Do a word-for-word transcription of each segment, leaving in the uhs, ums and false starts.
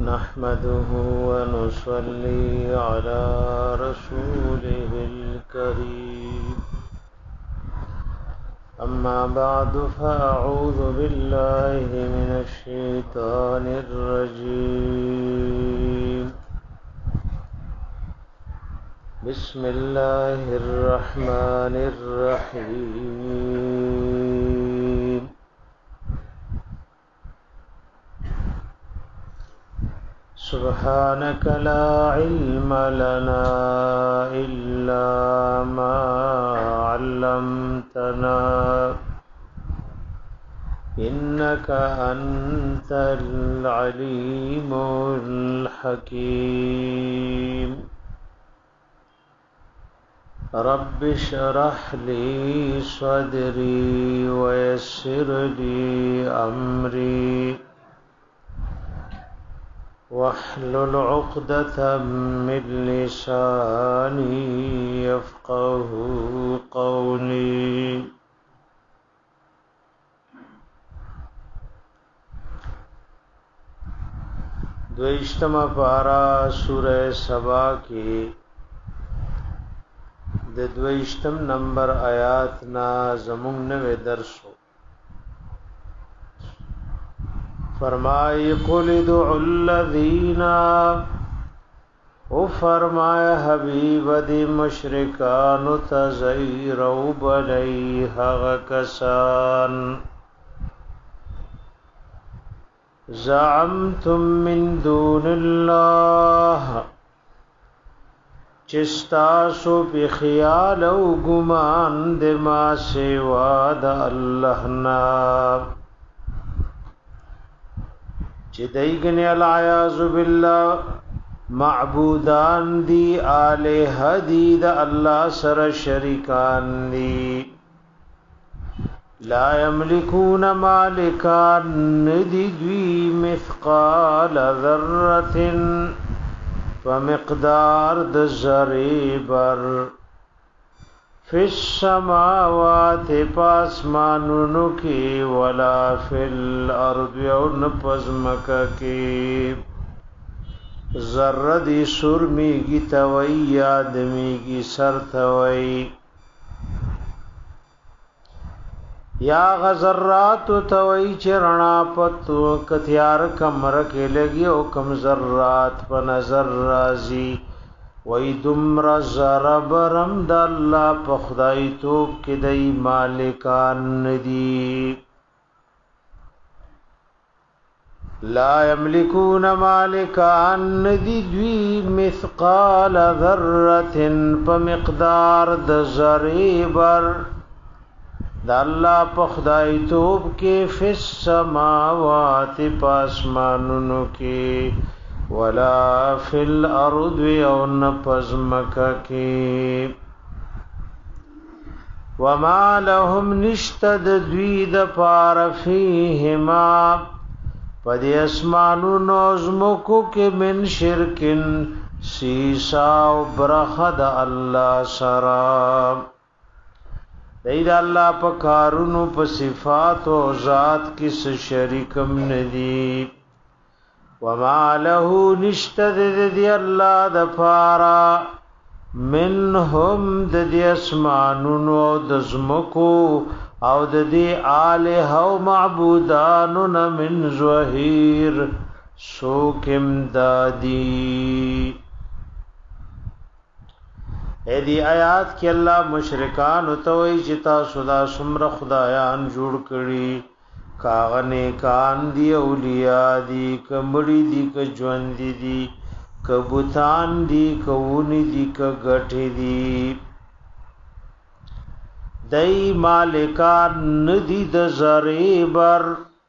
نحمده ونصلي على رسوله الكريم أما بعد فأعوذ بالله من الشيطان الرجيم بسم الله الرحمن الرحيم سبحانك لا علم لنا إلا ما علمتنا إنك أنت العليم الحكيم رب اشرح لي صدري ويسر لي أمري واحلل عقدة من لساني يفقه قولي دویشتم پارا سورہ سبا کی د دویشتم نمبر آیات نا زمون نوے درسو فرمائی قل ادعوا الذین او فرمایا حبیب دی مشرکان تزیروا بلی حق کسان زعمتم من دون اللہ چستاسو پی خیال او گمان دی ما سوا دا اللہ نام چی دیگنی العیاذ باللہ معبودان دی آلہ دی دا اللہ سر شرکان دی لا یملکون مالکان ندی دوی مثقال ذرت فمقدار د ذری بر فی السماوات پاسمانونو کی ولا فی الارض او نپزمک کی ذردی سرمیگی توی آدمیگی سر توی یا غذرات توی چرنا پتو کتیار کمر کے لگی او کم ذرات پا نظر رازی وی دمر زربرم دا اللہ پا خدای توب کی دی مالکان ندی لا یملکون مالکان ندی دوی مثقال ذرت پا مقدار دا زریبر دا اللہ پا خدای توب کی فی السماوات پاسمانونو کی ولا فی الارض او نپزمک کی وما لهم نشتد دوید پار فیہما پدی اسمانو نوزمکو کی من شرکن سیسا و برخد اللہ سرام دید اللہ پا کارونو پا صفات و ذات کس شرکم ندی وما له نشتد دی اللہ دفارا منهم دی اسمانونو دزمکو او دی آلہ و معبودانون من زوہیر سوکم دادی اے دی آیات کی اللہ مشرکان اتوئی جتا صدا سمر خدایان جوڑ کری کاغنے کان دی اولیاء دی کمبڑی دی کجوندی دی کبوتان دی کونی دی کگٹی دی دی مالکان ندی د زریبر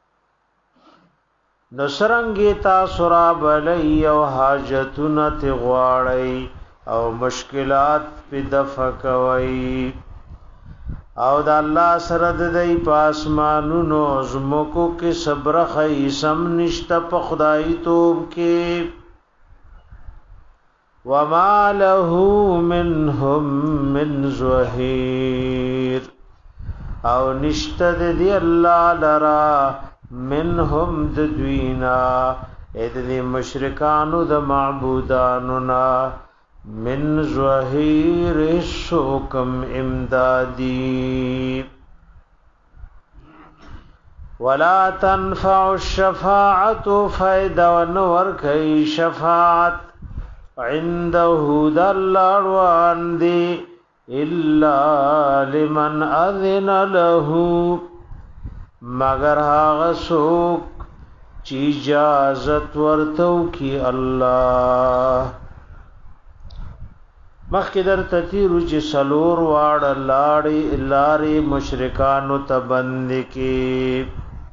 نسرنگی تاسرا بلی او حاجتون تغواڑی او مشکلات پی دفع کوئی او دا اللہ سرد دی پاسمانونو زمکو کی صبر خیسم نشتا پا خدای توب کی وما له منهم من زہیر او نشتد دی اللہ لرا منهم ددوینا اذن مشرکانو د معبودانو نا من ظهیر الشوکم امدادی ولا تنفع الشفاعة فائدہ ونور کئی شفاعت عنده دلالوان دی الا لمن اذن له مگر هاغ سوک چی اجازت ورتو کی اللہ مخی در تتیرو چی سلور وار لاری لاری مشرکانو تبند کی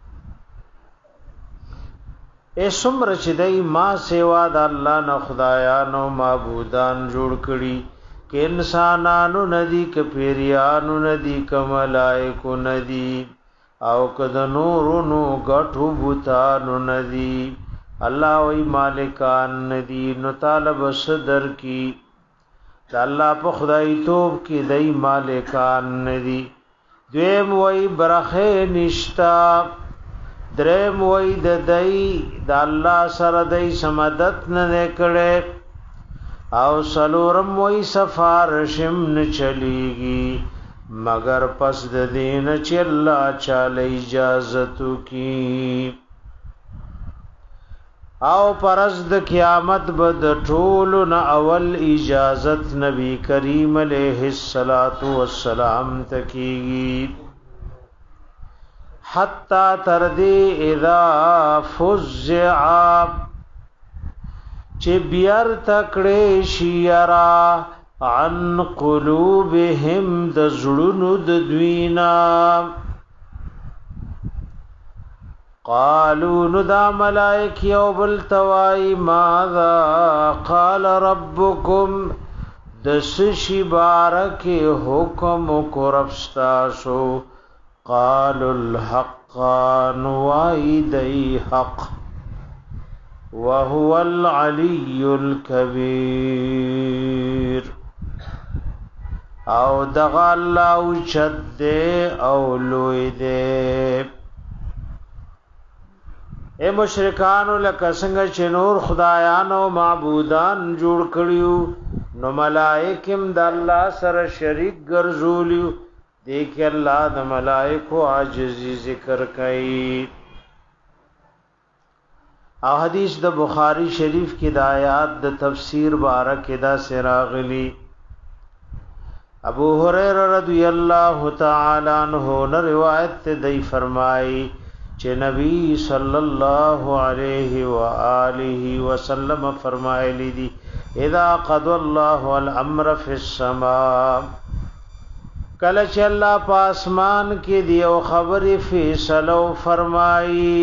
اے سمر چی دی ما سیوا دا اللہ نا خدایانو معبودان جوڑ کری کہ انسانانو ندی که پیریانو ندی که ملائکو ندی او که د نورونو گٹو بوتانو ندی اللہ وی مالکان ندی نو طالب صدر کی دا اللہ پا خدای توب کی دی مالکان ندی دویم وی برخی نشتا درم وی د دی دا اللہ سر دی سمدت ندکڑے او سلورم وی سفارشم نچلیگی مگر پس د دین چی اللہ چال اجازتو کی او پرز د قیامت بد ټولن اول اجازت نبی کریم علیہ الصلات والسلام تکیگی حتی تردی اذا فزع چه بیار تکڑی شیرا عن قلوبهم د زړونو د دوینا قالوا ندا ملائک یو بل توای ماذا قال ربکم د سشی بارک حکم کو ربستاسو قالوا الحق نوای دی حق وهو العلی الکبیر او دغا اللہ اوچت دے او لوی دے اے مشرکانو لکه څنګه چې نور خدایان او معبودان جوړ کړیو نو ملائکم د الله سره شریک ګرځولیو دیکھ الله د ملائکو عاجزی ذکر کوي او حدیث د بخاری شریف کې د آیات د تفسیر بارک دا سراغلی ابو هريره رضی الله تعالی عنہ نے روایت دی فرمائی کہ نبی صلی اللہ علیہ وآلہ وسلم فرمائے دی اذا قضى الله الامر في السماء کله چې الله په اسمان کې دی او خبر فیصلو فرمائی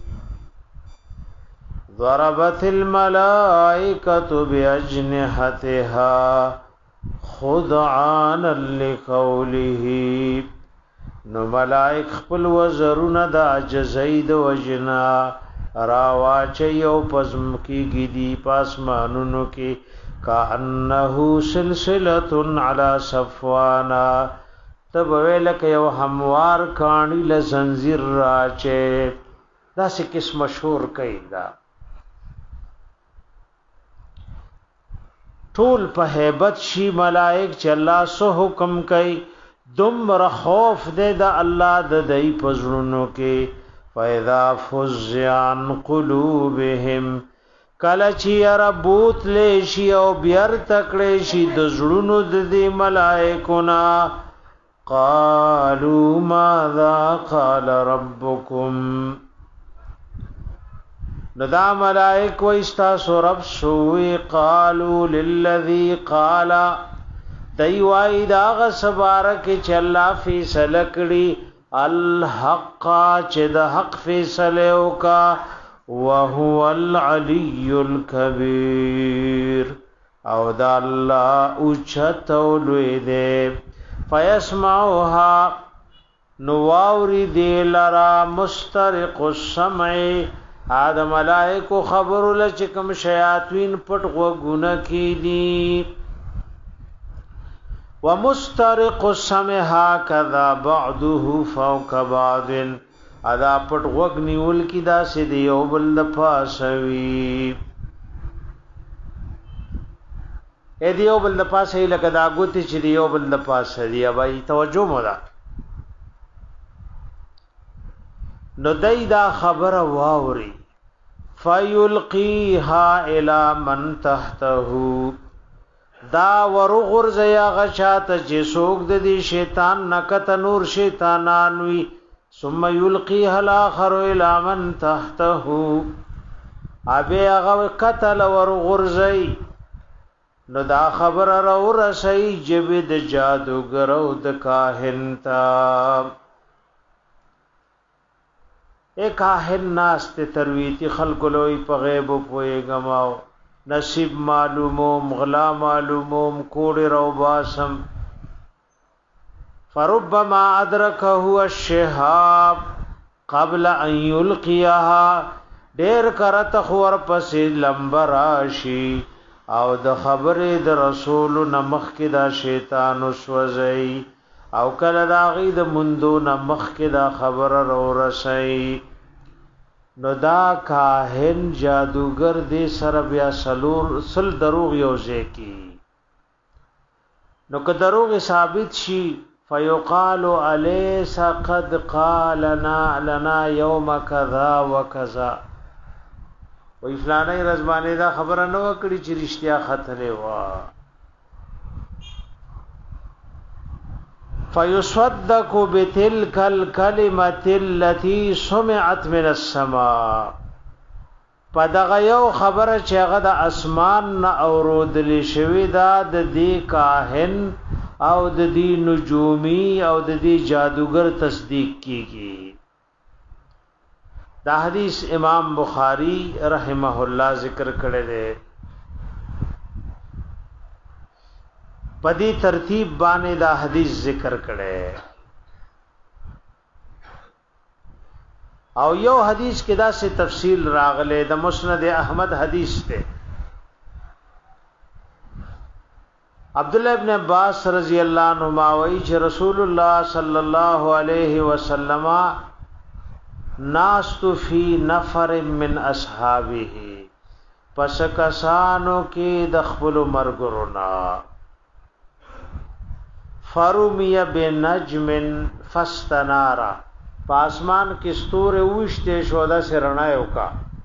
ضربت الملائکة بأجنحتها خضعانا لقوله نو ملائک خپل وزرون دا عجزید وجنا راواچی او پزم کی گیدی پاسمانونو کی کانہو سلسلت علی صفوانا تب ویلک یو هموار کانی لزنزیر راچے دا سی کس مشہور کئی دا ټول په hebat شي ملائک چې الله سو حکم کوي دمر خوف دې د الله د دای پزړونو کې فاذا فزع عن قلوبهم کله چې ربوت لې شي او بیر تکړې شي د زړونو د دې ملائکونا قالوا ماذا قال ربكم ندا ملائک و استاسو رب سوی قالو للذی قالا دیوائی داغ سبارک چه اللہ فیصل کری الحق چه دا حق فیصلو کا وهو العلی الکبیر او دا اللہ اچھتو لوی دے فیسمعوها نواوری دی لرا مسترق السمعی آدم ملائکو خبرو لچکم شیاطوین پٹ غوگونا کی دی ومسترق السمع هكذا بعضه فوق بعض ادا پټ وګ نیول کی دا سې دی یو بل د پاسوي اې دی یو بل د پاسه لکه دا ګوتی چې دی یو بل د پاسه دی بای توجه مولا نو دای دا خبره واوري فیلقیها الی من تحته دا ورغرز یا غشات چې سوق د دې شیطان نکت نور شیطانان وی ثم یلقیها الاخر الی من تحته ابي هغه قتل ورغرزی نو دا خبر را ورسي جبه د جادوګر او د کاهن تا اے کاهن ناس ته ترویتی خلق لوی په غیب پوي غماو نصیب معلوموم غلا معلوموم کوڑ رو باسم فربما ادرکه الشهاب قبل ان يلقيها ډیر کرت خور پسې لمبراشي او د خبرې د رسول نمخ کې دا شیطان وسوځي او کله دا غي د مندو نمخ کې دا خبر رو رسي نو دا کاهن جادوگر دې سره بیا سلور سل دروغ یوځي کی نو که دروغ ثابت شي فیقال الیس قد قالنا لنا یوم کذا وکذا وی فلانه رزمانه دا خبره نو کړي چې رښتیا خطرې وا فیصدق بتلک الکلمه التي سمعت من السماء پدغه یو خبره چې هغه د اسمان نه اورودل شوی دا د دې کاهن او د دې نجومی او د دې جادوګر تصدیق کیږي دا حدیث امام بخاری رحمه الله ذکر کړی دی پدی ترتیب باندې دا حدیث ذکر کړي او یو حدیث کې دا سه تفصیل راغله د مسند احمد حدیث ته عبد الله ابن عباس رضی الله عنهما وایي چې رسول الله صلی الله علیه وسلم ناست فی نفر من اصحابه پس کسانو کې د خپل مرګرونا فرومی بنجم فاستنارا پاسمان کې ستوره وشته شو دا سرنا یو کا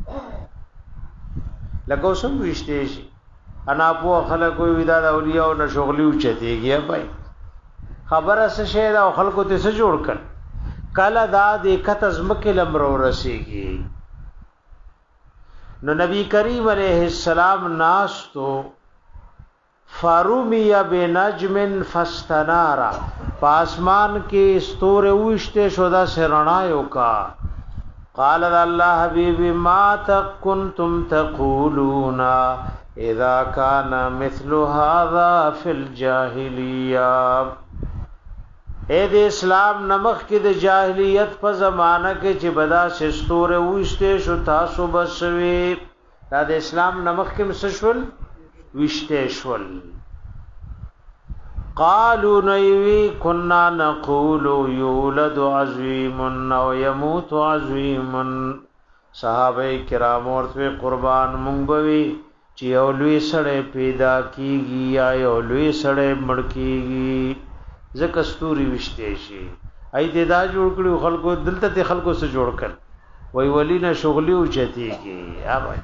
لکه سم وشته شي انا په خلکو ودا د اولیاء او نشغلی اوچتیږي بھائی خبره څه شه دا خلکو ته څه جوړ کړ کله دا د کتز مکه لمرو رسیږي نو نبی کریم علیہ السلام ناستو فارومی بنجم فاستنارا پاسمان کې ستوره وشته شو دا سرنا یو کا قال الله حبیب ما تکنتم تقولون اذا كان مثل هذا في الجاهليه اے د اسلام نمخ کې د جاهلیت په زمانہ کې چې بدا سستوره وشته شو تاسو بسوي دا د اسلام نمخ کې مسشول وشته شول قالوا نيوي كنا نقول يولد عظيم او يموت عظيم صحابه کرام ورته قربان مونږ بوي چې اولوي سړې پیدا کیږي یا اولوي سړې مړ کیږي زکه ستوري وشته شي اې دې دا جوړ کړو خلکو دلته ته خلکو سره جوړ کړ وای ولینه شغلي او چتیږي ها بھائی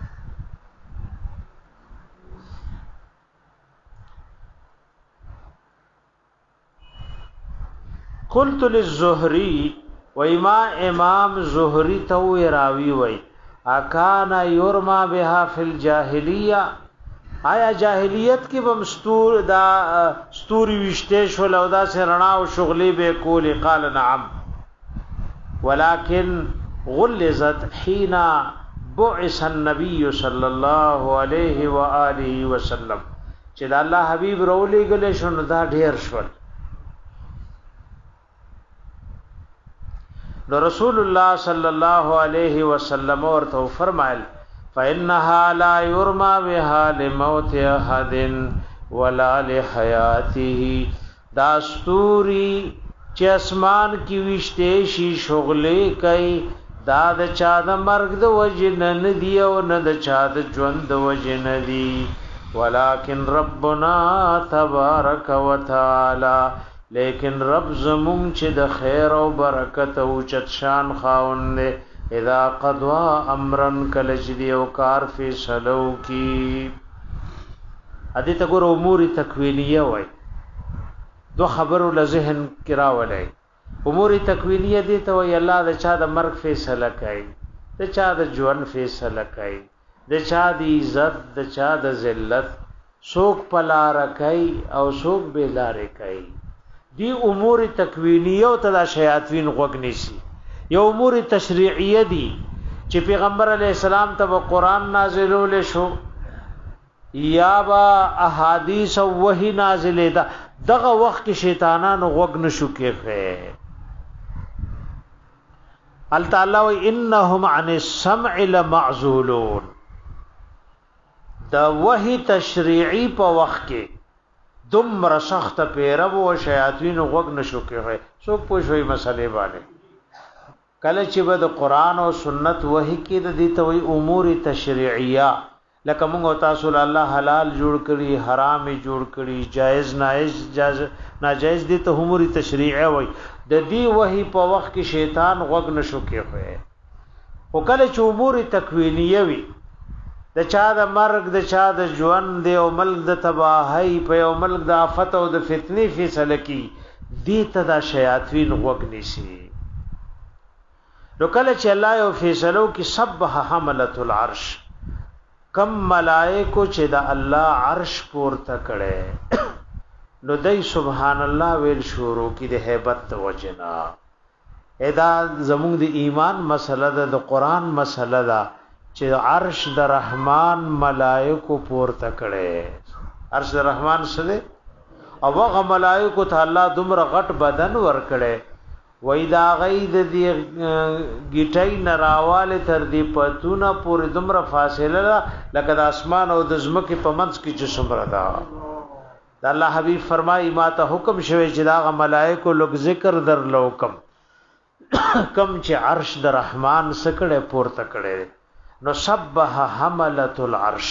قلت للزهري وما امام زهري تو راوي وای اکانا یورما بها فی الجاهلیه آیا جاهلیت کې بم ستور دا ستوري وشته شول او دا سرنا او شغلي به کول قال نعم ولكن غلظت حين بعث النبي صلى الله عليه واله وسلم چې دا الله حبيب رولي غلې شون دا ډیر شول نو رسول الله صلی الله علیه وسلم ورته فرمایل فإنها لا يرمى بها لموت أحد ولا لحياته دا ستوري چې اسمان کې وشته شي شغلې کوي دا د چا د مرګ د وجه نه دی او نه د چا د ژوند د وجه نه دی ولکن ربنا تبارک وتعالى لیکن رب زمون چې د خیر او برکت او چت شان خاوند اذا قضا امرن کل جدی او کار فیصلو کی ادي ته ګور امور تکوینیه وای دو خبرو له ذهن کرا ولای امور تکوینیه دي ته وای الله د چا د مرګ فیصله کوي د چا د ژوند فیصله کوي د چا د عزت د چا د ذلت سوک پلار کوي او سوک بیلار کوي دی امور تکوینیه او ته شیاطین غوګ نشي یو امور تشریعیه دي چې پیغمبر علی السلام ته قرآن نازلول شو یا با احادیث او وحی نازلې ده دغه وخت کې شیطانانو غوګ نشو کېږي ال تعالی و انهم عن السمع لمعزولون دا وحی تشریعی په وخت کې دمر سخت پیرو او شیاطین غوګ نشو کېږي سو پوښوي مسلې باندې کله چې به د قران او سنت وحی کې د دې ته وی امور تشریعیه لکه موږ تاسو الله حلال جوړ کړی حرام جوړ کړی جائز ناجائز ناجائز دي ته امور تشریعیه وی د دې وحی په وخت کې شیطان غوګ نشو کېږي او کله چې امور تکوینیه وی د چا د مرګ د چا د ژوند د او ملک د تباہی په او ملک د آفت او د فتنې فیصله کی دي ته د شیاطین غوګ نشي نو کله چې الله یو فیصلو کې سبح حملۃ العرش کم ملائکو چې د الله عرش پورته کړي نو دای سبحان الله ویل شروع کی د hebat وجنا ادا زموږ د ایمان مسله ده د قران مسله ده چې عرش د رحمان ملائکو پورته کړي عرش د رحمان سره او هغه ملائکو ته الله دومره غټ بدن ور کړي وای دا غید دی گیټای نراواله تر دی پتونه پورې دومره فاصله لکه د اسمان او د زمکه په منځ کې چې څومره ده د الله حبیب فرمایي ما ته حکم شوی چې دا ملائکه لوګ ذکر در لوکم کم چې عرش د رحمان سکړه پورته کړي نو سبح حملۃ العرش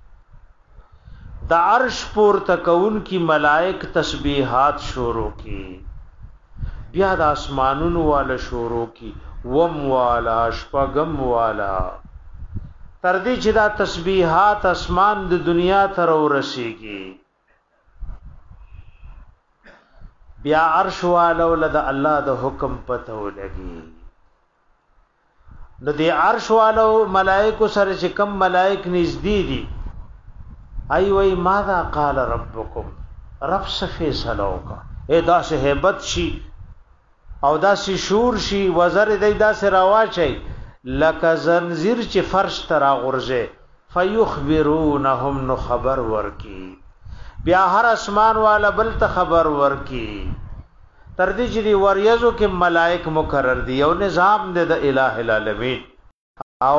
د عرش پورته کون کی ملائک تسبیحات شروع کی بیا د اسمانونو والا شروع کی وم والا شپغم والا تر دې چې دا تسبیحات اسمان د دنیا تر ورسیږي بیا عرش والا ولد الله د حکم پته ولګي نو دی عرش والو ملائکو سره چې کم ملائک نږدې دي ای وای ماذا قال ربکم رب صفه سلوکا اے دا سه hebat شي او دا سه شور شي وزر دی دا سه راواچي لک زنجیر چې فرش ترا غرزه فیخبرونهم نو خبر ورکی بیا هر اسمان والا بل ته خبر ورکی تر دې چې دی وریزو کې ملائک مقرر دي او نظام دې د الٰه العالمین او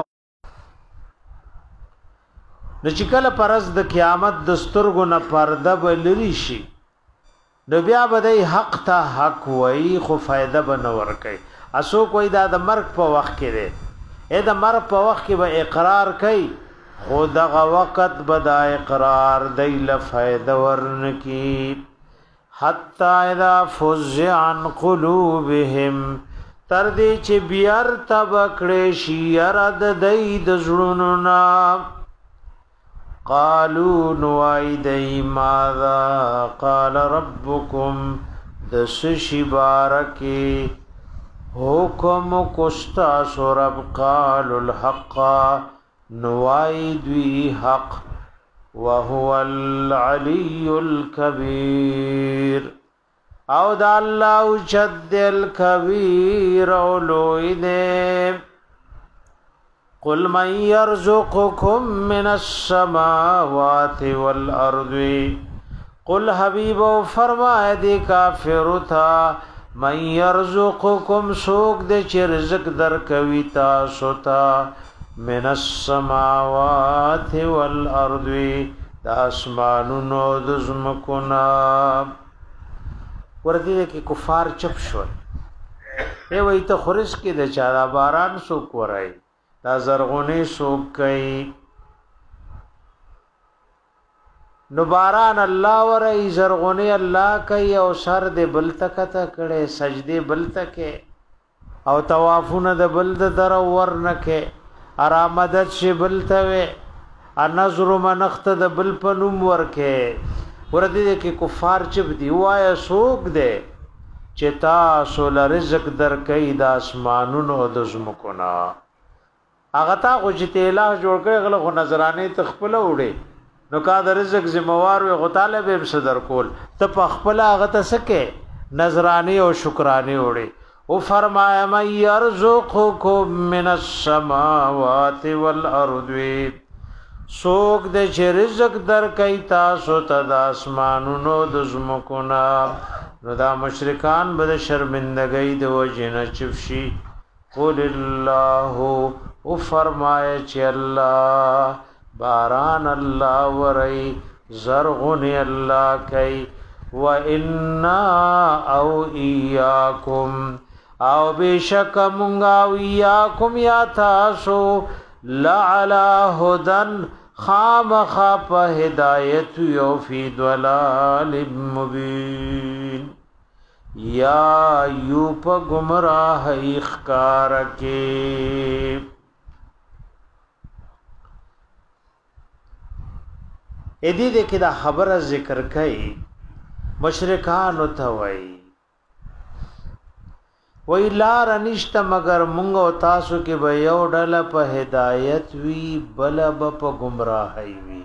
د چکل پرز د قیامت دستورګو نه پرده بلری شي نو بیا به حق ته حق وای خو فائدہ بنور کوي اسو کوئی دا د مرګ په وخت کې دی اې د مرګ په وخت کې به اقرار کوي خو دغه وخت به دا اقرار دی له فائدہ ورنکی حتی اذا فزع عن قلوبهم تر دې چې بیار تبکړې شي رد دای د زړونو نا قالوا نوایدای ماذا قال ربكم د سشی بارکی حکم کوستا سورب قالوا الحق نوایدوی حق وهو العلي الكبير او دا الله جد الكبير اولوئده قل من يرزقكم من السماوات والارض قل حبیب فرمائے دی کافر تھا من يرزقكم سوق دے چ رزق در کوي تاسو ته من السماوات والارض د اسمانونو د زمکونا ورته کې کفار چپ شول ای وای ته خورش کې د چا دا باران سوک ورای دا زرغونه سوک کوي نو باران الله ورای زرغونه الله کوي او سر دې بل تکته کړي سجدي بل تکه او طوافونه د بل د در ورنکه ارامدت شي بل ته انظر منخت د بل پنوم ورکه ورته کې کفار چپ دی وای سوک دې چتا سول رزق در کوي د اسمانونو د زمکونا هغه تا خو چې تیلا جوړ کړي غل خو نظرانه تخپل وړي نو کا د رزق ذمہوار وي غطاله به صدر کول ته په خپل هغه ته سکه نظرانه او شکرانه وړي او فرمایا مَن يرزقكم من السماوات والارض سوک د چې رزق در کوي تاسو ته د اسمانونو د زمکونا نو دا مشرکان به شرمندګۍ د وجنه چفشي قل الله او فرمایا چې الله باران الله ورای زرغون الله کوي و انا او ایاکم او بشک مونږه او ایاکم یا تاسو لعلى هدن خامخ په هدایت یو فی ضلال مبین یا یو په گمراه اخکار کې ادي دې کې دا خبره ذکر کړي مشرکان ته وای وی لار نشت مگر مونږ او تاسو کې به یو ډله په هدایت وی بل په گمراهی وی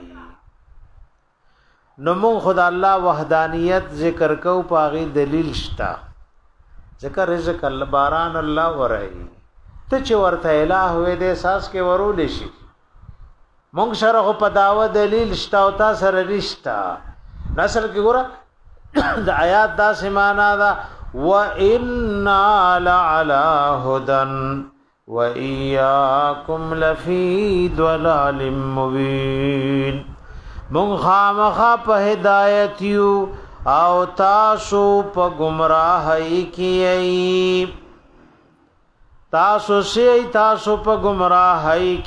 نو مونږ خدای الله وحدانیت ذکر کو پاغي دلیل شتا ذکر رزق الله باران الله ورای ته چې ورته الہ وې د احساس کې ورول شي مونږ سره په داوا دلیل شتا او تاسو سره رښتا نسل کې ګوره د آیات دا سمانا دا وَإِنَّا لَعَلَى هُدًى وَإِيَّاكُمْ لَفِي ضَلَالٍ مُبِينٍ مونږ خامخا په هدایت یو او تاسو په گمراهی کې تاسو سي تاسو په گمراهی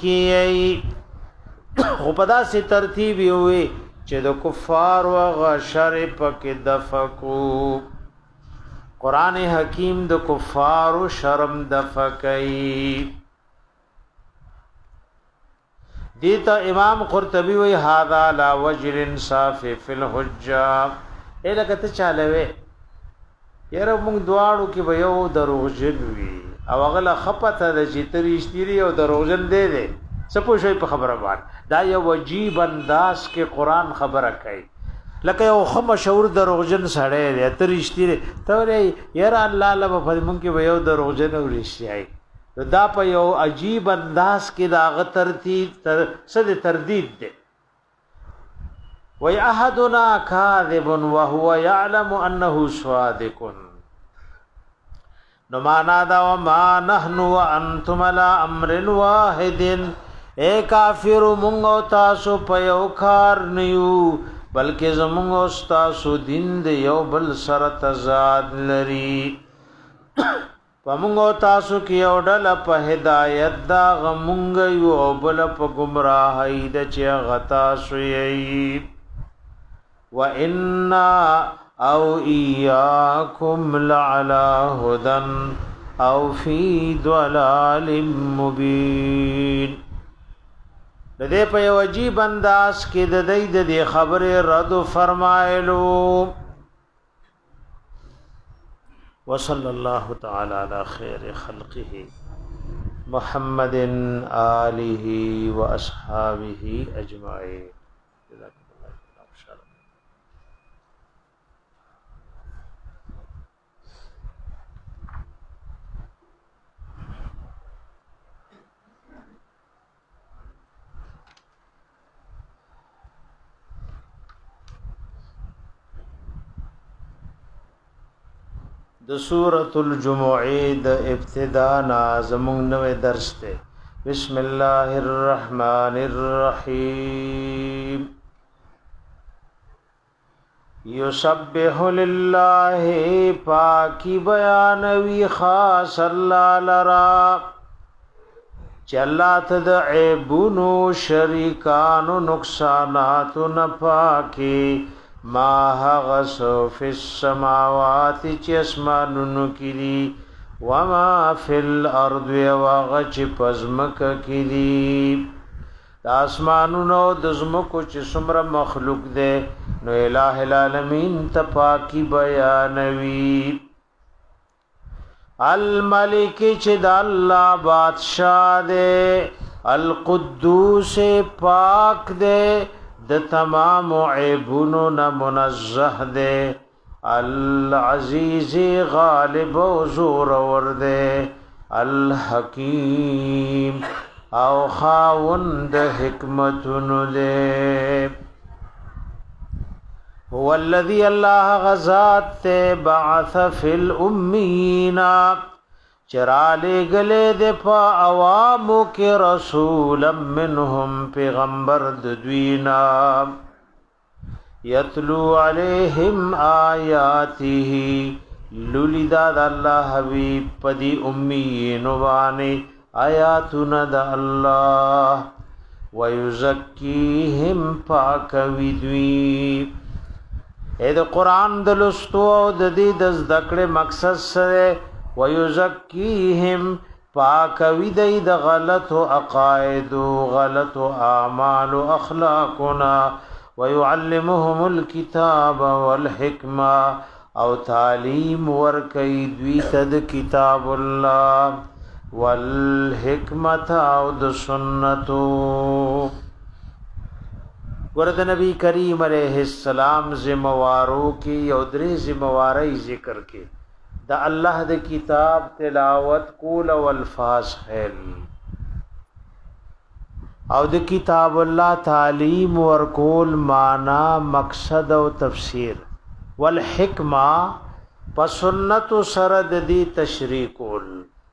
کې خو په داسې ترتیب وي چې د کفار او غشر پکې دفقو قران حکیم د کفار او شرم دفقای دیتا امام قرطبی وی هذا لا وجه الانصاف فی الحجه الکته چالوي یره موږ دواړو کې به یو دروغجن وي او غله خپته د جتریشتری او دروغجن دی دی سپو شوی په خبره باندې دا یو عجیب انداز کې قران خبره کوي لکه یو خو مشهور دروغجن سړی دی ترشتي ته وی یاره الله له په مونږ کې یو دروغجن ورشي دا په یو عجیب انداز کې دا غ ترتیب تر صد تردید دی وی احدنا کاذب وهو يعلم انه صادق نو معنا دا وما نحن وانتم لا امر واحد اے کافر مونږ تاسو په یو کار نیو بلکې زمونږ استاسو دین د یو بل سره تضاد لري پمونږ تاسو کې یو ډله په هدایت دا غمونږ یو بل په گمراهی د چې غتا شوي و ان او ایاکم لعلى هدى او فی ضلال مبین د دې په یو عجیب انداز کې د دې د دې خبره رد فرمایلو وصلی الله تعالی علی خیر خلقه محمد آله و اصحابہ اجمعین. د سورۃ الجمعہ د ابتدا نازمون نوې درس ته بسم الله الرحمن الرحیم یسبح لله پاکی بیانوی خاص الله لرا چې الله ته د عیبونو شریکانو نقصاناتو نه پاکي ما هغه سو فی السماوات چې اسمانونو کې دي وما فی الارض وغه چې پزمک کې دي د اسمانونو د زمکو چې څومره مخلوق ده نو الٰه العالمین ته پاکي بیانوي الملک چې د الله بادشاہ دے القدوس پاک دے د تمام عیبونو نه منزه دے العزیز غالب و زور ور دے الحکیم او خاوند حکمتونو دے هو الذي الله غزات بعث في الامين چراله گله د په عوامو کې رسولا منهم پیغمبر د دوینا یتلو علیہم آیاته لولدا د الله حبیب پدی امیین وانی آیاتنا د الله ويزکیهم پاکوی دوی اې د قران د لستو او د دې د ذکر مقصد سره ويزکیهم پاکوی دی د غلط او عقاید او غلط او اعمال او اخلاقنا ويعلمهم الكتاب والحکمه او تعلیم ورکي دوی ته کتاب الله والحکمت او د سنتو ورته نبی کریم علیہ السلام ذمہوارو کی یو درې ذمہواری ذکر کې د الله د کتاب تلاوت کول او الفاظ خیل او د کتاب الله تعلیم ورکول معنا مقصد او تفسیر والحکمه پس سنت سره د دې تشریح کول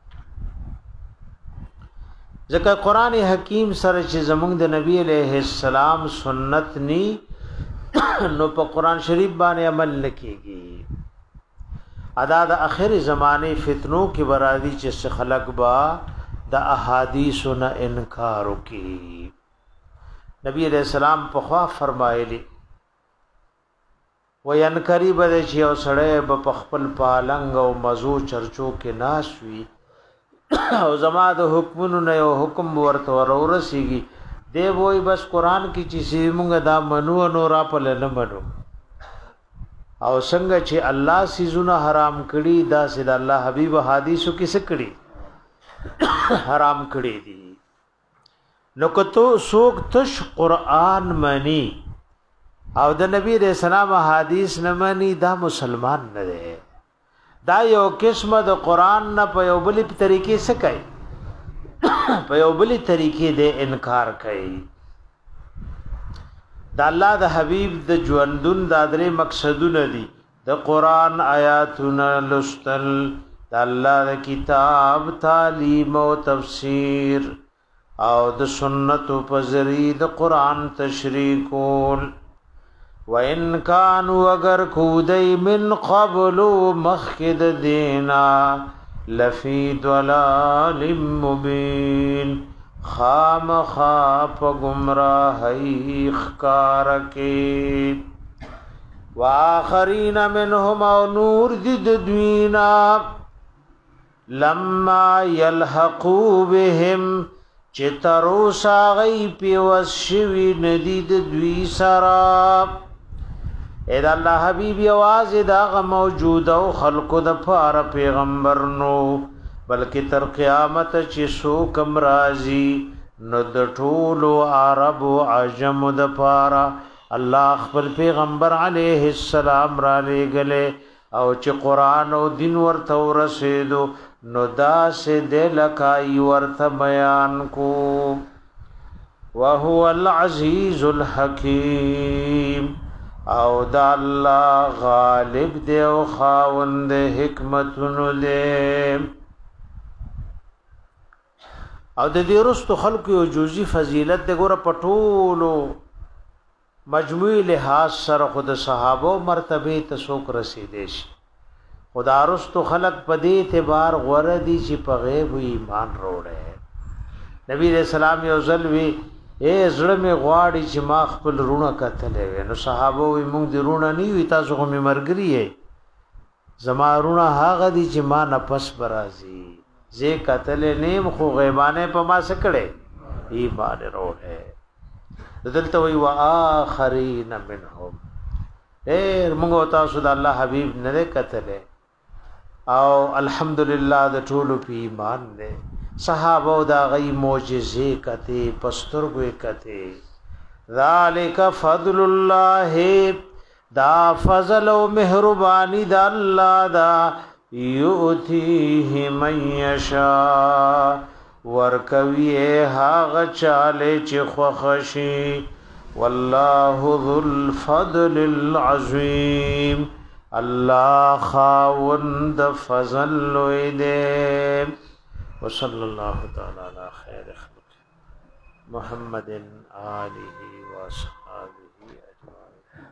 ځکه قران حکیم سره چې زمونږ د نبی علیہ السلام سنت ني نو په قران شریف باندې عمل نکېږي ادا د اخر زمانه فتنو کې برادي چې خلق با د احادیث نه انکار وکي نبی علیہ السلام په خوا فرمایلی وینکری بده چې او سړی په خپل پالنګ او مزو چرچو کې ناس وي او زما د حکمونو نه یو حکم ورته ورورسیږي دی وای بس قران کې چې سیمونګه دا منو نو را پل نه منو او څنګه چې الله سيزونه حرام کړي دا سید الله حبيب حدیثو کې څه کړي حرام کړي دي نو کته سوک تش قران مانی او د نبی رسول الله حدیث نه مانی دا مسلمان نه دی دا یو قسمه د قران نه په یو بلی طریقې څه کوي په یو بلی طریقې د انکار کوي د الله د حبیب د ژوندون د درې مقصدونه دي د قران آیاتونه لستل د الله د کتاب تعلیم او تفسیر او د سنت په ذریعہ د قران تشریح کول وَإِن كَانُوا اگر کودی من قبل مخکد دینا لفی ضلال مبین خام خاپ گمراہی خکارکی وآخرین منهم او نور دد دوینا لما یلحقو بهم چتروسا غی پیوس شوی ندید دوی سراب اید اللہ حبیب یواز داغ موجود او خلق د پار پیغمبر نو بلکہ تر قیامت چی سو کم رازی نو د ټولو عرب و عجم د پارا اللہ خپل پیغمبر علیہ السلام را لے گلے او چې قرآن او دین ورته ورسېدو نو دا سے دل کای ورته بیان کو وهو العزیز الحکیم او دا الله غالب دی او خاوند حکمتونو دی او د دې رستو خلق یو جزئی فضیلت د ګوره پټولو مجموعی لحاظ سره خود صحابه مرتبه ته څوک رسیدي شي خدا رستو خلق په دې اعتبار غوړه دي چې په غیب ایمان وروړي نبی رسول الله یو ځل وی اے زړه می غواړي چې ما خپل رونه کتلې نو صحابه وي مونږ دې رونه نه وي تاسو هم مرګري یې زما رونه هغه دي چې ما نفس برازي زه کتلې نیم خو غیبانه په ما سکړې ایمان وروړي دلته وی واخرین منهم اے موږ تاسو د الله حبیب نه کتلې او الحمدلله د ټولو په ایمان نه صحابه دا غي معجزې کته پسترګو کته ذالک فضل الله دا فضل او مهربانی د الله دا یؤتیه من یشاء ورکوی هاغه چاله چې خوښي والله ذو الفضل العظیم الله خاوند فضل لوی وصلى الله تعالى على خير خلق محمد آله وصحبه أجمعين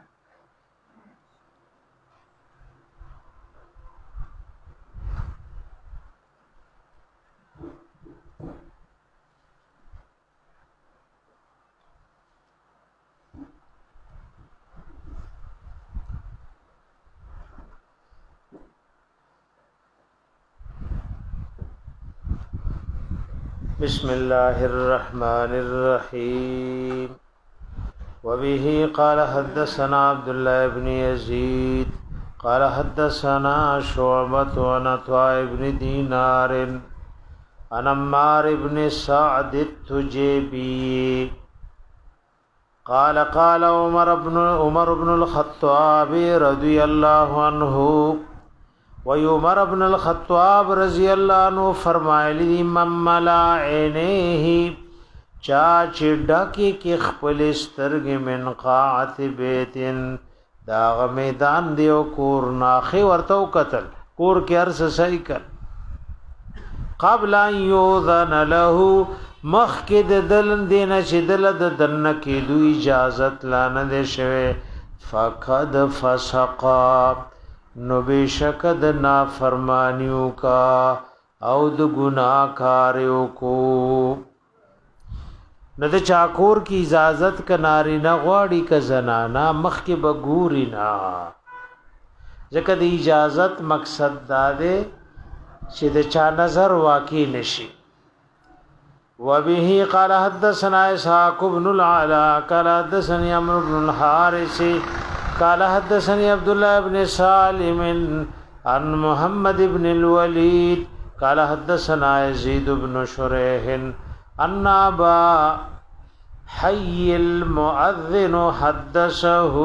بسم الله الرحمن الرحيم وبه قال حدثنا عبد الله بن يزيد قال حدثنا شعبة عن عطاء بن دينار عن عمار بن سعد التجيبي قال قال عمر بن عمر بن الخطاب رضي الله عنه وعمر بن الخطاب رضی اللہ عنہ فرمایلی مملا عینیه چا چډکی کی خپل سترګ من قاعت بیتن دا میدان دیو کور ناخي ورته قتل کور کې ارس صحیح کړ قبل ان یوذن له مخکد دل دین شدل د دن کې دوی اجازت لانه ده شوه فقد فسقا نو بشک د نافرمانیو کا او د گناہ کاریو کو نه د چاکور کی اجازت کناری نه غواړي ک زنانا مخ کې بګوري نا ځکه د اجازت مقصد دا ده چې د چا نظر واقع نشي وبه قال حدثنا اسحاق بن العلا قال حدثني عمرو بن الحارث قال حدثني عبد الله بن سالم عن محمد بن الوليد قال حدثنا يزيد بن شريح ان ابا حي المؤذن حدثه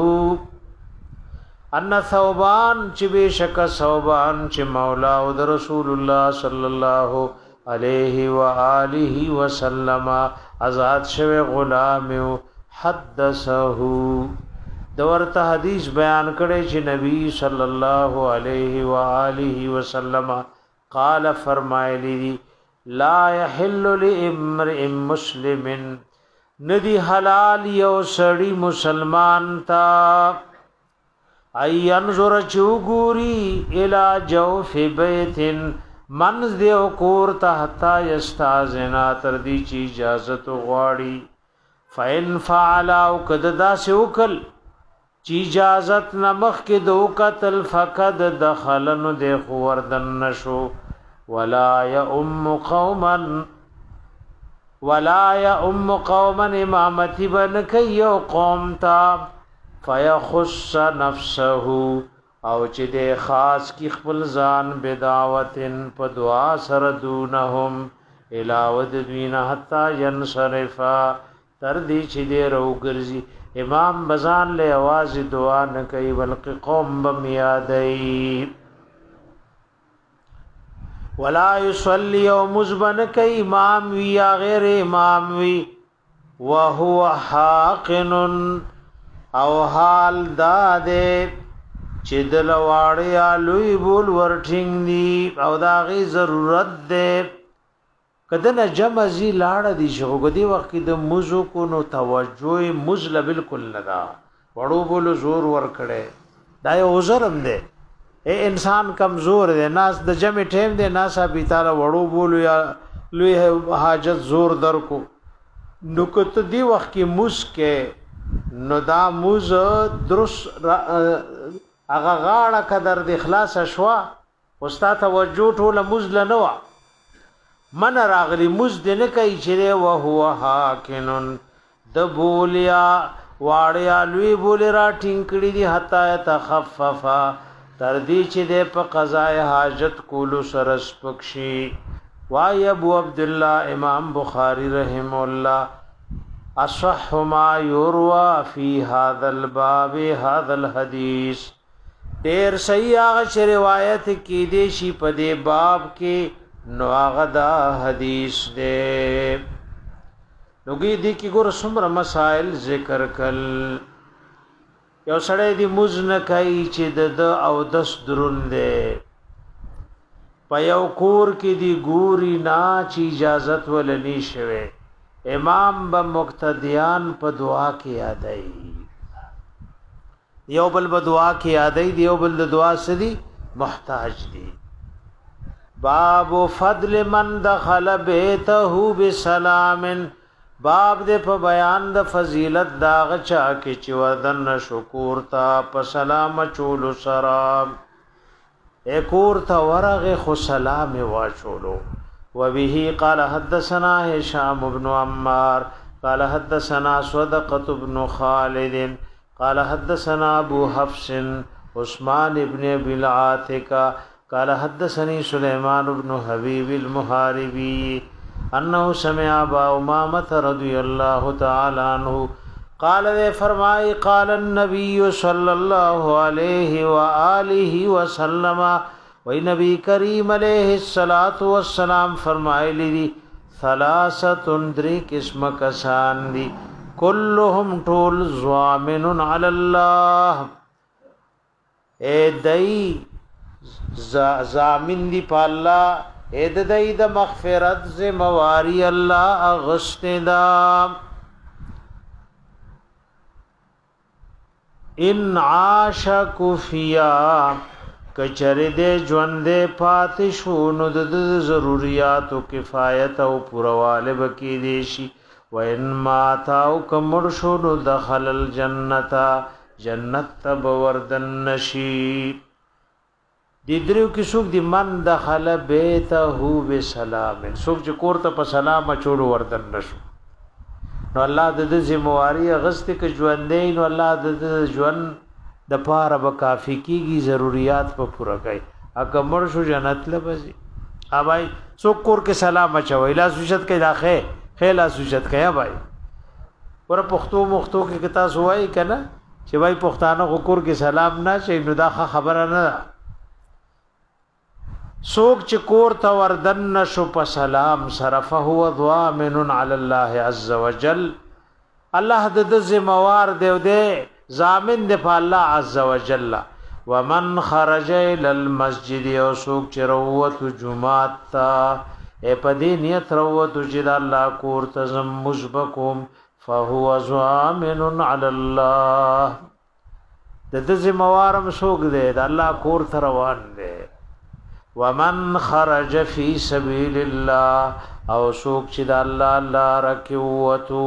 ان ثوبان چې بشک ثوبان چې مولا او رسول الله صلى الله عليه واله وسلم آزاد شوی غلام حدثه دورته حدیث بیان کړي چې نبی صلی الله علیه و آله وسلم قال فرمایلی لا يحل لامرئ مسلم ندی حلال یو سړی مسلمان تا ای انظر چوغوري الی جوف بیت منز دیو کور تحتا یستاذنا تر دی چی اجازت غواړي فین فعل او کددا سوکل چی اجازت نمخ کې دو قتل فقد دخلن د خوردن نشو ولا یا ام قوما ولا یا ام قوما امامتی بن کيو قوم تا فیخص نفسه او چې د خاص کی خپل ځان بدعوتن په دعا سره دونهم الاود دوینا حتا ينصرفا تر دې چې دې روګرځي امام بزان له आवाज دعا نه کوي بلکې قوم بم یادای ولا يصلي يوم مزبن کوي امام وی یا غیر امام وی وهو حاقن او حال داده چې دل واړی الوی بول ورټینګ دی او دا غي ضرورت ده کده نه جمع زی لاړه دي شو غدي وخت د مزو کو نو توجه مزل بالکل لگا وړو بولو زور ور کړي دا یو عذرم دی اے انسان کمزور دی ناس د جمع ټیم دی ناس ابي تعالی وړو بولو یا لوی حاجت زور در کو نو کته دی وخت کې مسکه نو دا موز درس هغه غاړه قدر د اخلاص شوا استاد توجه ټول مزل نه وا من راغلی مز دنه کوي چې او هو حاکن د بولیا واړیا لوی بول را ټینګړي دي حتا تخففا تر دې چې د په قضاء حاجت کولو سرس پکشي وای ابو عبد الله امام بخاری رحم الله اصح ما يروى في هذا الباب هذا الحديث ډیر صحیح هغه روایت کې دي شي په دې باب کې نو هغه دا حدیث دې لوګي دي کې ګور څومره مسائل ذکر کړل یو سړی دی مزن کوي چې د او دس دروندې په یو کور کې دی ګوري نا چې اجازت ولني شوه امام به مقتدیان په دعا کې یادای یو بل په دعا کې یادای دی یو بل د دعا سدي محتاج دی باب فضل من دخل بیته بسلام باب دې په بیان د فضیلت داغ چا کې چې ودن شکر تا په سلام چولو سلام اکور تا ورغه خو سلام واچولو وبه قال حدثنا هشام بن عمار قال حدثنا صدقة بن خالد قال حدثنا ابو حفص عثمان بن ابي العاتكة قال حدثني سليمان بن حبيب المحاربي انه سمع ابا امامه رضي الله تعالى عنه قال دے فرمائی قال النبي صلى الله عليه واله وسلم و نبی کریم علیہ الصلوۃ والسلام فرمائے لی ثلاثه دری قسم کسان دی كلهم طول ضامن على الله اے دای زامن دی پالا اے دای د مغفرت ذمہواری الله اغستدا ان عاش کفیا کچره دې ژوند پاتې شو نو د ضرورت او کفایت او پرواله بکی دي شي و ان مات او کمر شو نو دخل الجنت جنت تب وردن نشی دې درو کې څوک دی من دخل بیته بسلام څوک چې کور ته په سلام چوڑ وردن نشو نو الله د دې ذمہواری غست کې ژوندې نو الله د دې ژوند د پاره به کافی کیږي ضرورت په پوره کوي اګه مر شو جنت لبزي اوبای څوک کور کې سلام اچوي لا سوجت کې داخه خیلا سوجت کوي اوبای ور پختو مختو کې کتا سوای کنه چې وای پښتانه کور کې سلام نه شي نو دا خبره نه سوک چې کور ته وردن نشو په سلام صرف هو ضامن علی الله عز وجل الله د ذمہوار دی دی ضامن دی په الله عز وجل ومن خرج الى المسجد او سوک چې روت جمعات تا ا په دې نیت روت چې الله کور ته زم مزبکم فهو ضامن علی الله د ذمہوارم سوک دی د الله کور ته روان دی ومن خرج فی سبیل الله او سوک چې د الله الله رکوتو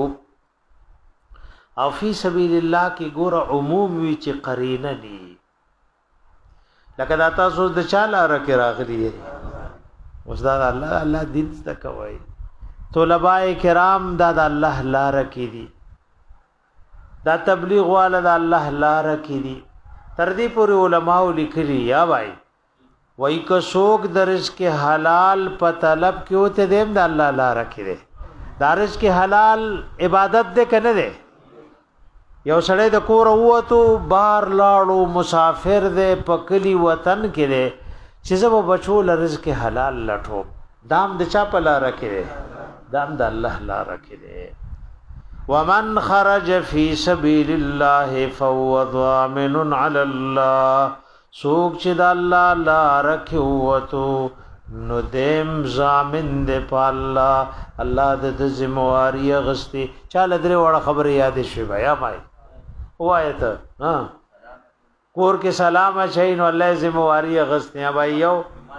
او فی سبیل الله کې ګور عموم وی چې قرینه دي لکه دا تاسو د چاله رکه راغلی اوس دا الله الله دین څه کوي طلباء کرام دا د الله لار کې دي دا تبلیغ والا د الله لار کې دي تر دې پورې علماء لیکلي یا بھائی وای که څوک د رزق حلال په طلب کې وته دیم د الله لار کې دي د رزق حلال عبادت دې کنه دي یو سړی د کور وته بار لاړو مسافر دې په کلی وطن کې دي چې زما بچو ل رزق حلال لټو دام د چا په لار کې دي دام د الله لار کې دي ومن خرج فی سبیل الله فهو ضامن علی الله سوک چې د الله لار کې وته نو دیم ضامن دې په الله الله د ذمہواری غستی چاله درې وړه خبره یاد شي بیا مای وایته ها کور کې سلام اچي نو الله ذمہواری غستی بیا یو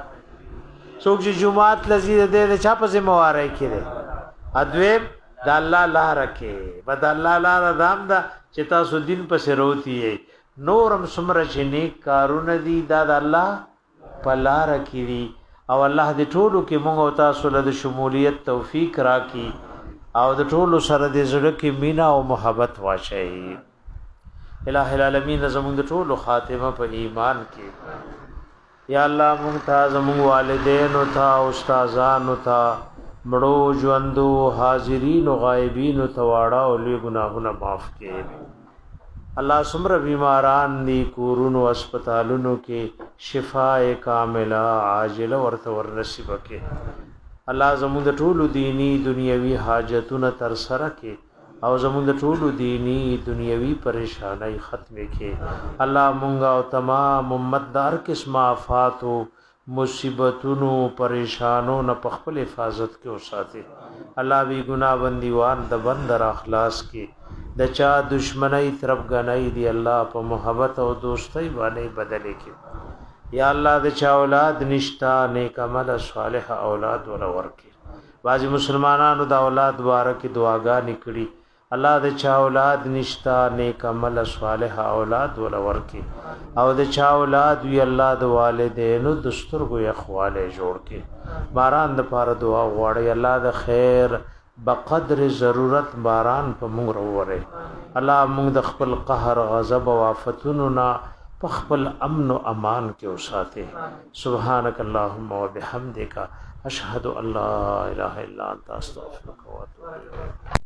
څوک چې جمعات لذي دې چا په ذمہواری کې ده ادویم د الله لار کې بد الله لار دام دا چې تاسو دین په سروتی نورم سمره چې نیک کارونه دي دا د الله په لار کې دي او الله دې ټولو کې موږ او تاسو له شمولیت توفیق راکړي او د ټولو سره دې زړه کې مینا او محبت واچي الٰه العالمین زموږ د ټولو خاتمه په ایمان کې یا الله موږ ته زموږ والدین او تا استادان او تا مړو ژوندو حاضرین او غایبین او تواړه او لوی ګناهونه معاف کړي الله سمره بیماران دي کورونو هسپتالونو کې شفاء کامله عاجله ورته ور نصیب کړي الله زموږ د ټولو دینی دنیوي حاجتونه تر سره کړي او زموږ د ټولو دینی دنیوي پریشانای ختم کړي الله مونږ او تمام امت دار قسم آفات او مصیبتونو پریشانو نه په خپل حفاظت کې اوساته الله وی ګناه بندیوان د بندر اخلاص کې د چا دشمنی طرف غنۍ دی الله په محبت او دوستۍ باندې بدلې کې یا الله د چا اولاد نشتا نیک عمل صالح اولاد ور ورکي باجی مسلمانانو د اولاد بارک دعاګانې کړي الله د چا اولاد نشتا نیک عمل صالح اولاد ور ورکي او د چا اولاد وی الله د والدینو دستورګو اخواله جوړ کړي باران د پاره دعا غواړي الله د خیر بقدر ضرورت باران په موږ وروره الله موږ د خپل قهر غضب او آفتونو نه په خپل امن او امان کې اوساته سبحانك اللهم وبحمدك اشهد ان لا اله الا انت استغفرك واتوب اليك